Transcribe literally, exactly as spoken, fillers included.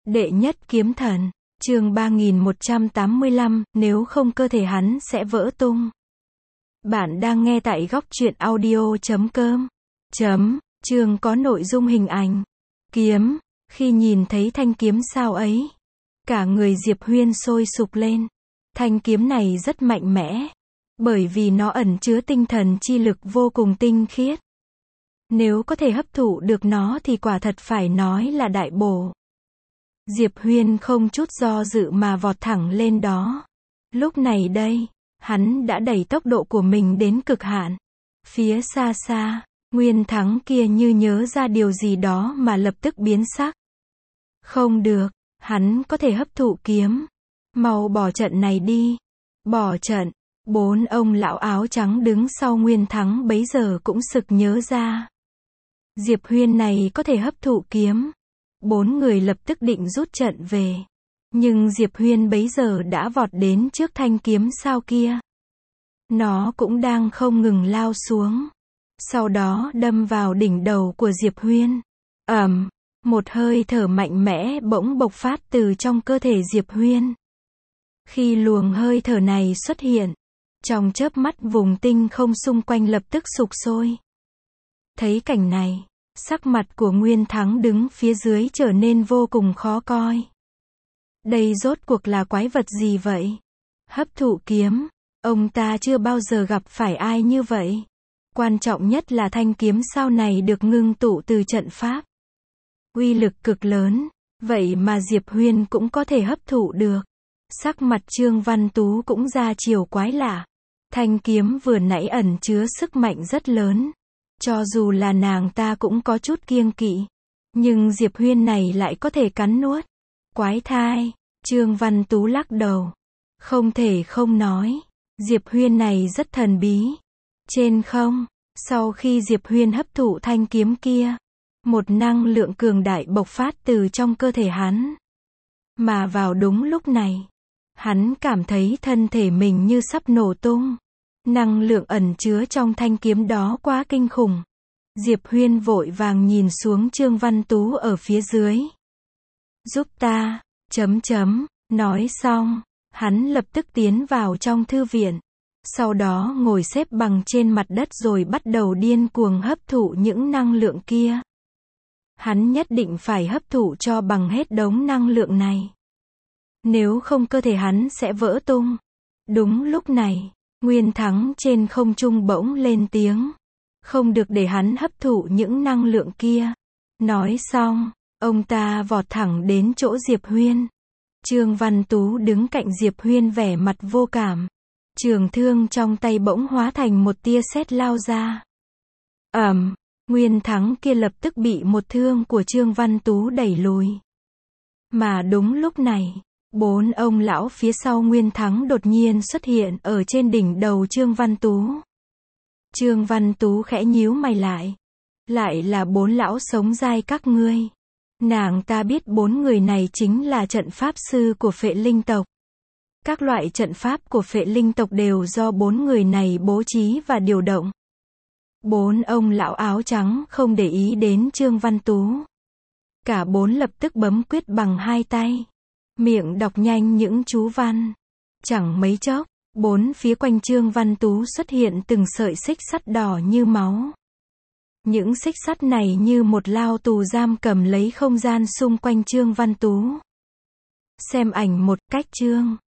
Đệ nhất kiếm thần, chương ba nghìn một trăm tám mươi lăm, nếu không cơ thể hắn sẽ vỡ tung. Bạn đang nghe tại góc truyện audio chấm com. Chấm, chương có nội dung hình ảnh. Kiếm, khi nhìn thấy thanh kiếm sao ấy, cả người Diệp Huyên sôi sục lên. Thanh kiếm này rất mạnh mẽ, bởi vì nó ẩn chứa tinh thần chi lực vô cùng tinh khiết. Nếu có thể hấp thụ được nó thì quả thật phải nói là đại bổ. Diệp Huyên không chút do dự mà vọt thẳng lên đó. Lúc này đây, hắn đã đẩy tốc độ của mình đến cực hạn. Phía xa xa, Nguyên Thắng kia như nhớ ra điều gì đó mà lập tức biến sắc. Không được, hắn có thể hấp thụ kiếm. Mau bỏ trận này đi. Bỏ trận. Bốn ông lão áo trắng đứng sau Nguyên Thắng bấy giờ cũng sực nhớ ra. Diệp Huyên này có thể hấp thụ kiếm. Bốn người lập tức định rút trận về. Nhưng Diệp Huyên bấy giờ đã vọt đến trước thanh kiếm sao kia. Nó cũng đang không ngừng lao xuống. Sau đó đâm vào đỉnh đầu của Diệp Huyên. Ầm, một hơi thở mạnh mẽ bỗng bộc phát từ trong cơ thể Diệp Huyên. Khi luồng hơi thở này xuất hiện, trong chớp mắt vùng tinh không xung quanh lập tức sục sôi. Thấy cảnh này, sắc mặt của Nguyên Thắng đứng phía dưới trở nên vô cùng khó coi. Đây rốt cuộc là quái vật gì vậy? Hấp thụ kiếm, ông ta chưa bao giờ gặp phải ai như vậy. Quan trọng nhất là thanh kiếm sao này được ngưng tụ từ trận pháp. Uy lực cực lớn, vậy mà Diệp Huyên cũng có thể hấp thụ được. Sắc mặt Trương Văn Tú cũng ra chiều quái lạ. Thanh kiếm vừa nãy ẩn chứa sức mạnh rất lớn. Cho dù là nàng ta cũng có chút kiêng kỵ. Nhưng Diệp Huyên này lại có thể cắn nuốt. Quái thai, Trương Văn Tú lắc đầu. Không thể không nói. Diệp Huyên này rất thần bí. Trên không, sau khi Diệp Huyên hấp thụ thanh kiếm kia, một năng lượng cường đại bộc phát từ trong cơ thể hắn. Mà vào đúng lúc này, hắn cảm thấy thân thể mình như sắp nổ tung. Năng lượng ẩn chứa trong thanh kiếm đó quá kinh khủng. Diệp Huyên vội vàng nhìn xuống Trương Văn Tú ở phía dưới. Giúp ta, chấm chấm, nói xong, hắn lập tức tiến vào trong thư viện. Sau đó ngồi xếp bằng trên mặt đất rồi bắt đầu điên cuồng hấp thụ những năng lượng kia. Hắn nhất định phải hấp thụ cho bằng hết đống năng lượng này. Nếu không cơ thể hắn sẽ vỡ tung. Đúng lúc này, Nguyên Thắng trên không trung bỗng lên tiếng. Không được để hắn hấp thụ những năng lượng kia. Nói xong, ông ta vọt thẳng đến chỗ Diệp Huyên. Trương Văn Tú đứng cạnh Diệp Huyên vẻ mặt vô cảm. Trường thương trong tay bỗng hóa thành một tia sét lao ra. Ầm, Nguyên Thắng kia lập tức bị một thương của Trương Văn Tú đẩy lùi. Mà đúng lúc này, bốn ông lão phía sau Nguyên Thắng đột nhiên xuất hiện ở trên đỉnh đầu Trương Văn Tú. Trương Văn Tú khẽ nhíu mày lại. Lại là bốn lão sống dai các ngươi. Nàng ta biết bốn người này chính là trận pháp sư của Phệ Linh tộc. Các loại trận pháp của Phệ Linh tộc đều do bốn người này bố trí và điều động. Bốn ông lão áo trắng không để ý đến Trương Văn Tú. Cả bốn lập tức bấm quyết bằng hai tay. Miệng đọc nhanh những chú văn. Chẳng mấy chốc, bốn phía quanh Trương Văn Tú xuất hiện từng sợi xích sắt đỏ như máu. Những xích sắt này như một lao tù giam cầm lấy không gian xung quanh Trương Văn Tú. Xem ảnh một cách chương.